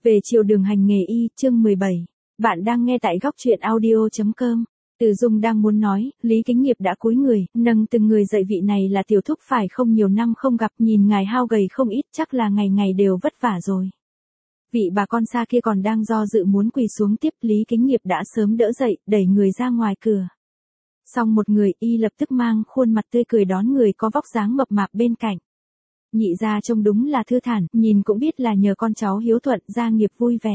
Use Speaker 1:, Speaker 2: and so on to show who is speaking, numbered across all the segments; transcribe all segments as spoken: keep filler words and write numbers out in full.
Speaker 1: Về chiều đường hành nghề y, chương mười bảy. Bạn đang nghe tại góc truyện audio chấm com. Từ Dung đang muốn nói, Lý Kính Nghiệp đã cúi người, nâng từng người dậy. Vị này là tiểu thúc phải không, nhiều năm không gặp, nhìn ngài hao gầy không ít, chắc là ngày ngày đều vất vả rồi. Vị bà con xa kia còn đang do dự muốn quỳ xuống tiếp, Lý Kính Nghiệp đã sớm đỡ dậy, đẩy người ra ngoài cửa. Xong một người, y lập tức mang khuôn mặt tươi cười đón người có vóc dáng mập mạp bên cạnh. Nhị gia trông đúng là thư thản, nhìn cũng biết là nhờ con cháu hiếu thuận, gia nghiệp vui vẻ.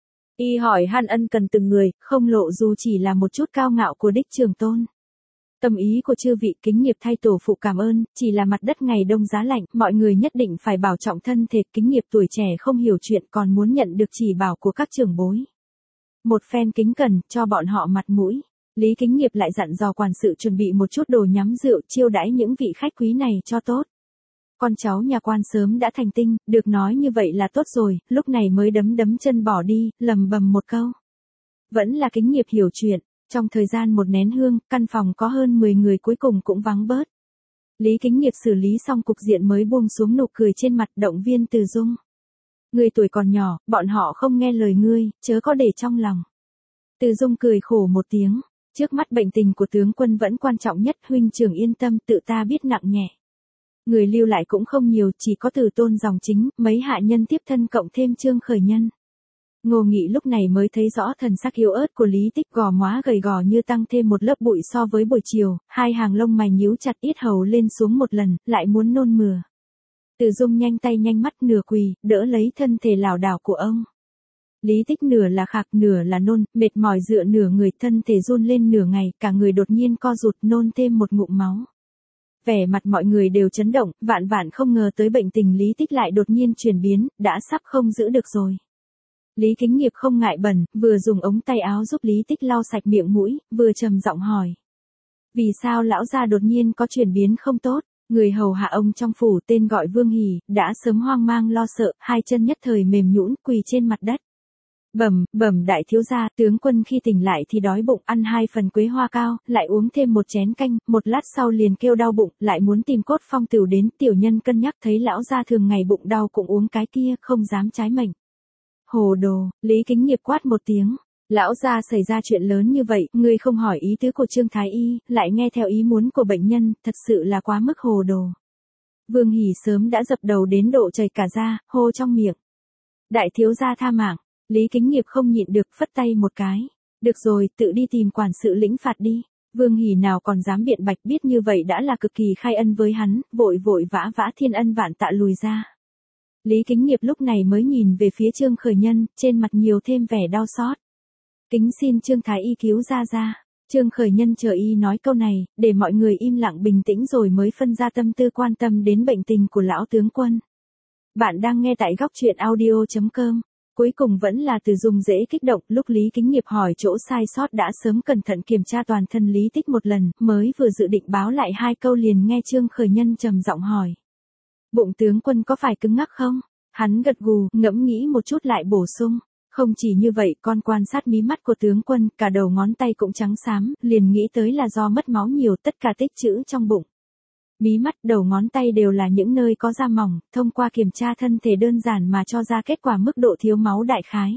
Speaker 1: Y hỏi han ân cần từng người, không lộ dù chỉ là một chút cao ngạo của đích trường tôn. Tâm ý của chư vị, Kính Nghiệp thay tổ phụ cảm ơn, chỉ là mặt đất ngày đông giá lạnh, mọi người nhất định phải bảo trọng thân thể. Kính Nghiệp tuổi trẻ không hiểu chuyện, còn muốn nhận được chỉ bảo của các trưởng bối. Một phen kính cẩn, cho bọn họ mặt mũi. Lý Kính Nghiệp lại dặn dò quản sự chuẩn bị một chút đồ nhắm rượu, chiêu đãi những vị khách quý này cho tốt. Con cháu nhà quan sớm đã thành tinh, được nói như vậy là tốt rồi, lúc này mới đấm đấm chân bỏ đi, lầm bầm một câu. Vẫn là Kính Nghiệp hiểu chuyện, trong thời gian một nén hương, căn phòng có hơn mười người cuối cùng cũng vắng bớt. Lý Kính Nghiệp xử lý xong cục diện mới buông xuống nụ cười trên mặt, động viên Từ Dung. Ngươi tuổi còn nhỏ, bọn họ không nghe lời ngươi, chớ có để trong lòng. Từ Dung cười khổ một tiếng, trước mắt bệnh tình của tướng quân vẫn quan trọng nhất, huynh trưởng yên tâm, tự ta biết nặng nhẹ. Người lưu lại cũng không nhiều, chỉ có Từ Tôn dòng chính, mấy hạ nhân tiếp thân cộng thêm Trương Khởi Nhân. Ngô Nghị lúc này mới thấy rõ thần sắc yếu ớt của Lý Tích, gò má gầy gò như tăng thêm một lớp bụi so với buổi chiều, hai hàng lông mày nhíu chặt, yết hầu lên xuống một lần, lại muốn nôn mửa. Từ Dung nhanh tay nhanh mắt nửa quỳ, đỡ lấy thân thể lảo đảo của ông. Lý Tích nửa là khạc nửa là nôn, mệt mỏi dựa nửa người, thân thể run lên nửa ngày, cả người đột nhiên co rụt, nôn thêm một ngụm máu. Vẻ mặt mọi người đều chấn động, vạn vạn không ngờ tới bệnh tình Lý Tích lại đột nhiên chuyển biến, đã sắp không giữ được rồi. Lý Kính Nghiệp không ngại bẩn, vừa dùng ống tay áo giúp Lý Tích lau sạch miệng mũi, vừa trầm giọng hỏi. Vì sao lão gia đột nhiên có chuyển biến không tốt? Người hầu hạ ông trong phủ tên gọi Vương Hỷ, đã sớm hoang mang lo sợ, hai chân nhất thời mềm nhũn quỳ trên mặt đất. Bẩm, bẩm đại thiếu gia, tướng quân khi tỉnh lại thì đói bụng, ăn hai phần quế hoa cao, lại uống thêm một chén canh, một lát sau liền kêu đau bụng, lại muốn tìm Cốt Phong Tửu đến, tiểu nhân cân nhắc thấy lão gia thường ngày bụng đau cũng uống cái kia, không dám trái mệnh. Hồ đồ, Lý Kính Nghiệp quát một tiếng. Lão gia xảy ra chuyện lớn như vậy, ngươi không hỏi ý tứ của Trương Thái Y, lại nghe theo ý muốn của bệnh nhân, thật sự là quá mức hồ đồ. Vương Hỷ sớm đã dập đầu đến độ chảy cả da, hô trong miệng. Đại thiếu gia tha mạng. Lý Kính Nghiệp không nhịn được, phất tay một cái. Được rồi, tự đi tìm quản sự lĩnh phạt đi. Vương Hỷ nào còn dám biện bạch, biết như vậy đã là cực kỳ khai ân với hắn, vội vội vã vã thiên ân vạn tạ lùi ra. Lý Kính Nghiệp lúc này mới nhìn về phía Trương Khởi Nhân, trên mặt nhiều thêm vẻ đau xót. Kính xin Trương Thái Y cứu ra ra. Trương Khởi Nhân chờ y nói câu này, để mọi người im lặng bình tĩnh rồi mới phân ra tâm tư quan tâm đến bệnh tình của lão tướng quân. Bạn đang nghe tại góc truyện audio chấm com. Cuối cùng vẫn là Từ Dung dễ kích động, lúc Lý Kính Nghiệp hỏi chỗ sai sót đã sớm cẩn thận kiểm tra toàn thân Lý Tích một lần, mới vừa dự định báo lại hai câu liền nghe Trương Khởi Nhân trầm giọng hỏi. Bụng tướng quân có phải cứng ngắc không? Hắn gật gù, ngẫm nghĩ một chút lại bổ sung. Không chỉ như vậy, con quan sát mí mắt của tướng quân, cả đầu ngón tay cũng trắng xám, liền nghĩ tới là do mất máu nhiều, tất cả tích trữ trong bụng. Mí mắt, đầu ngón tay đều là những nơi có da mỏng, thông qua kiểm tra thân thể đơn giản mà cho ra kết quả mức độ thiếu máu đại khái.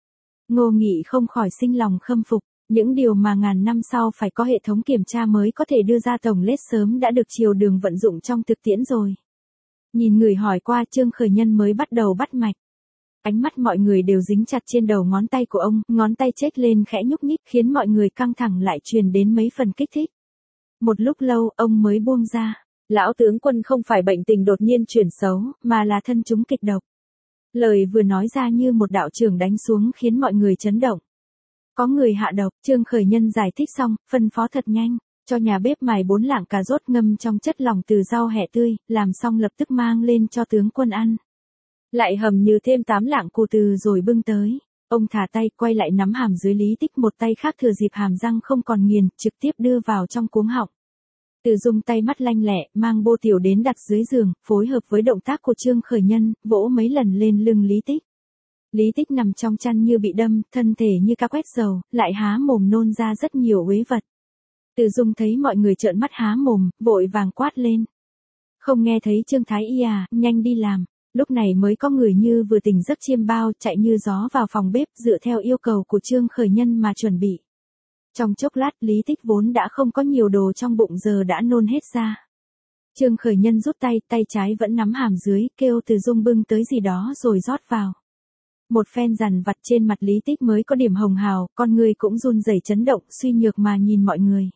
Speaker 1: Ngô Nghị không khỏi sinh lòng khâm phục, những điều mà ngàn năm sau phải có hệ thống kiểm tra mới có thể đưa ra tổng lết sớm đã được triều đường vận dụng trong thực tiễn rồi. Nhìn người hỏi qua, Trương Khởi Nhân mới bắt đầu bắt mạch. Ánh mắt mọi người đều dính chặt trên đầu ngón tay của ông, ngón tay chếch lên khẽ nhúc nhích khiến mọi người căng thẳng lại truyền đến mấy phần kích thích. Một lúc lâu, ông mới buông ra. Lão tướng quân không phải bệnh tình đột nhiên chuyển xấu, mà là thân chúng kịch độc. Lời vừa nói ra như một đạo chưởng đánh xuống khiến mọi người chấn động. Có người hạ độc, Trương Khởi Nhân giải thích xong, phân phó thật nhanh, cho nhà bếp mài bốn lạng cà rốt ngâm trong chất lỏng từ rau hẹ tươi, làm xong lập tức mang lên cho tướng quân ăn. Lại hầm như thêm tám lạng củ từ rồi bưng tới. Ông thả tay, quay lại nắm hàm dưới Lý Tích, một tay khác thừa dịp hàm răng không còn nghiền, trực tiếp đưa vào trong cuống họng. Từ Dung tay mắt lanh lẹ, mang bô tiểu đến đặt dưới giường, phối hợp với động tác của Trương Khởi Nhân, vỗ mấy lần lên lưng Lý Tích. Lý Tích nằm trong chăn như bị đâm, thân thể như cá quét dầu, lại há mồm nôn ra rất nhiều uế vật. Từ Dung thấy mọi người trợn mắt há mồm, vội vàng quát lên. Không nghe thấy Trương Thái Y à, nhanh đi làm. Lúc này mới có người như vừa tỉnh giấc chiêm bao chạy như gió vào phòng bếp dựa theo yêu cầu của Trương Khởi Nhân mà chuẩn bị. Trong chốc lát Lý Tích vốn đã không có nhiều đồ trong bụng giờ đã nôn hết ra. Trương Khởi Nhân rút tay, tay trái vẫn nắm hàm dưới, kêu Từ Dung bưng tới gì đó rồi rót vào. Một phen dằn vặt trên mặt Lý Tích mới có điểm hồng hào, con người cũng run rẩy chấn động, suy nhược mà nhìn mọi người.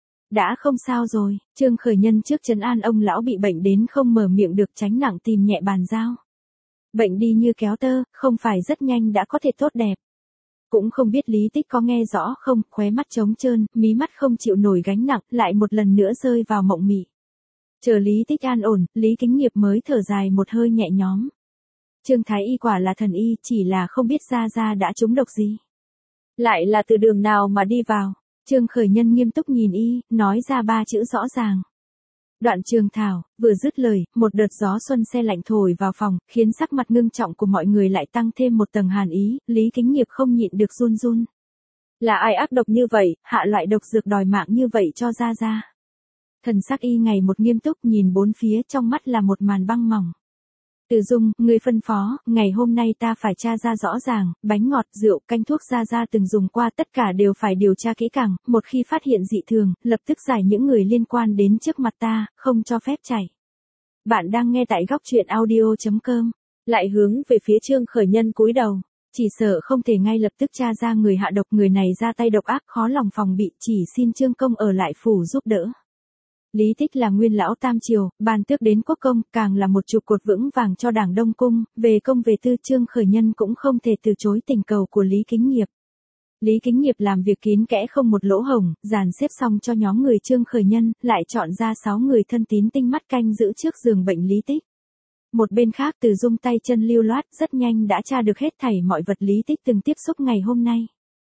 Speaker 1: Đã không sao rồi, Trương Khởi Nhân trước trấn an ông lão bị bệnh đến không mở miệng được tránh nặng tìm nhẹ bàn giao. Bệnh đi như kéo tơ, không phải rất nhanh đã có thể tốt đẹp. Cũng không biết Lý Tích có nghe rõ không, khóe mắt trống trơn, mí mắt không chịu nổi gánh nặng, lại một lần nữa rơi vào mộng mị. Chờ Lý Tích an ổn, Lý Kính Nghiệp mới thở dài một hơi nhẹ nhõm. Trương Thái Y quả là thần y, chỉ là không biết Gia Gia đã trúng độc gì. Lại là từ đường nào mà đi vào. Trương Khởi Nhân nghiêm túc nhìn y, nói ra ba chữ rõ ràng. Đoạn Trường Thảo, vừa dứt lời, một đợt gió xuân se lạnh thổi vào phòng, khiến sắc mặt ngưng trọng của mọi người lại tăng thêm một tầng hàn ý, Lý Kính Nghiệp không nhịn được run run. Là ai ác độc như vậy, hạ loại độc dược đòi mạng như vậy cho Gia Gia. Thần sắc y ngày một nghiêm túc nhìn bốn phía, trong mắt là một màn băng mỏng. Từ Dung, người phân phó, ngày hôm nay ta phải tra ra rõ ràng, bánh ngọt, rượu, canh thuốc Gia Gia từng dùng qua tất cả đều phải điều tra kỹ càng, một khi phát hiện dị thường, lập tức giải những người liên quan đến trước mặt ta, không cho phép chảy. Bạn đang nghe tại góc truyện audio chấm com, lại hướng về phía Trương Khởi Nhân cúi đầu, chỉ sợ không thể ngay lập tức tra ra người hạ độc, người này ra tay độc ác khó lòng phòng bị, chỉ xin Trương Công ở lại phủ giúp đỡ. Lý Tích là nguyên lão tam triều, ban tước đến quốc công, càng là một trụ cột vững vàng cho Đảng Đông Cung, về công về tư Trương Khởi Nhân cũng không thể từ chối tình cầu của Lý Kính Nghiệp. Lý Kính Nghiệp làm việc kín kẽ không một lỗ hổng, dàn xếp xong cho nhóm người Trương Khởi Nhân, lại chọn ra sáu người thân tín tinh mắt canh giữ trước giường bệnh Lý Tích. Một bên khác Từ Dung tay chân lưu loát, rất nhanh đã tra được hết thảy mọi vật Lý Tích từng tiếp xúc ngày hôm nay.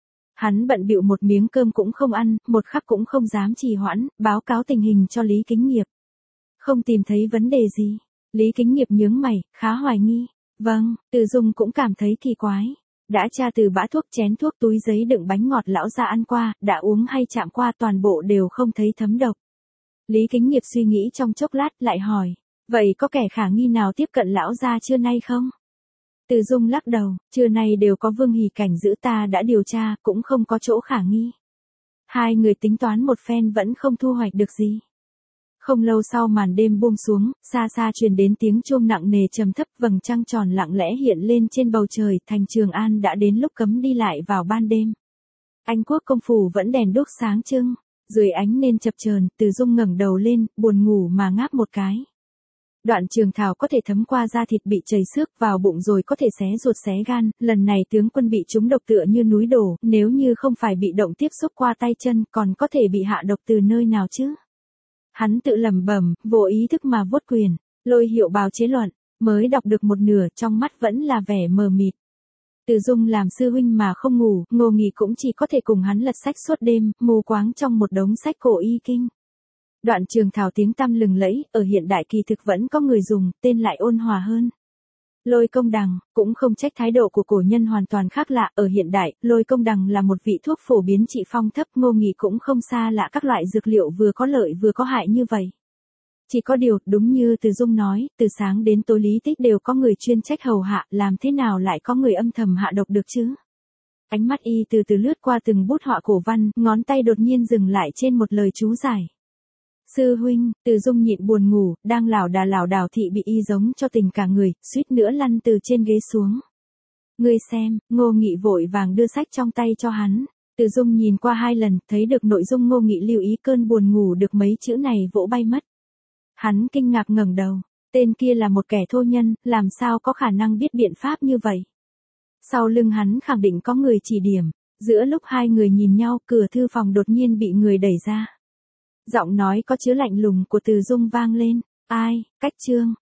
Speaker 1: Hắn bận bịu một miếng cơm cũng không ăn, một khắc cũng không dám trì hoãn, báo cáo tình hình cho Lý Kính Nghiệp. Không tìm thấy vấn đề gì. Lý Kính Nghiệp nhướng mày, khá hoài nghi. Vâng, Từ Dung cũng cảm thấy kỳ quái. Đã tra từ bã thuốc, chén thuốc, túi giấy đựng bánh ngọt lão gia ăn qua, đã uống hay chạm qua toàn bộ đều không thấy thấm độc. Lý Kính Nghiệp suy nghĩ trong chốc lát lại hỏi, vậy có kẻ khả nghi nào tiếp cận lão gia trưa nay không? Từ Dung lắc đầu, trưa nay đều có Vương Hỉ Cảnh giữ, ta đã điều tra, cũng không có chỗ khả nghi. Hai người tính toán một phen vẫn không thu hoạch được gì. Không lâu sau màn đêm buông xuống, xa xa truyền đến tiếng chuông nặng nề trầm thấp, vầng trăng tròn lặng lẽ hiện lên trên bầu trời, thành Trường An đã đến lúc cấm đi lại vào ban đêm. Anh quốc công phủ vẫn đèn đuốc sáng trưng, dưới ánh nến chập chờn, Từ Dung ngẩng đầu lên, buồn ngủ mà ngáp một cái. Đoạn Trường Thảo có thể thấm qua da thịt bị chảy xước vào bụng rồi có thể xé ruột xé gan, lần này tướng quân bị trúng độc tựa như núi đổ, nếu như không phải bị động tiếp xúc qua tay chân còn có thể bị hạ độc từ nơi nào chứ? Hắn tự lẩm bẩm, vô ý thức mà vuốt quyền, Lôi Hiệu bào chế luận, mới đọc được một nửa trong mắt vẫn là vẻ mờ mịt. Từ Dung làm sư huynh mà không ngủ, Ngô Nghị cũng chỉ có thể cùng hắn lật sách suốt đêm, mù quáng trong một đống sách cổ y kinh. Đoạn Trường Thảo tiếng tăm lừng lẫy, ở hiện đại kỳ thực vẫn có người dùng, tên lại ôn hòa hơn. Lôi công đằng, cũng không trách thái độ của cổ nhân hoàn toàn khác lạ, ở hiện đại, lôi công đằng là một vị thuốc phổ biến trị phong thấp, Ngô Nghị cũng không xa lạ các loại dược liệu vừa có lợi vừa có hại như vậy. Chỉ có điều, đúng như Từ Dung nói, từ sáng đến tối Lý Tích đều có người chuyên trách hầu hạ, làm thế nào lại có người âm thầm hạ độc được chứ? Ánh mắt y từ từ lướt qua từng bút họa cổ văn, ngón tay đột nhiên dừng lại trên một lời chú giải. Sư huynh, Từ Dung nhịn buồn ngủ, đang lảo đà lảo đảo thị bị y giống cho tình cả người, suýt nữa lăn từ trên ghế xuống. Ngươi xem, Ngô Nghị vội vàng đưa sách trong tay cho hắn. Từ Dung nhìn qua hai lần, thấy được nội dung Ngô Nghị lưu ý, cơn buồn ngủ được mấy chữ này vỗ bay mất. Hắn kinh ngạc ngẩng đầu, tên kia là một kẻ thô nhân, làm sao có khả năng biết biện pháp như vậy? Sau lưng hắn khẳng định có người chỉ điểm, giữa lúc hai người nhìn nhau, cửa thư phòng đột nhiên bị người đẩy ra. Giọng nói có chứa lạnh lùng của Từ Dung vang lên, ai, Cách Trương,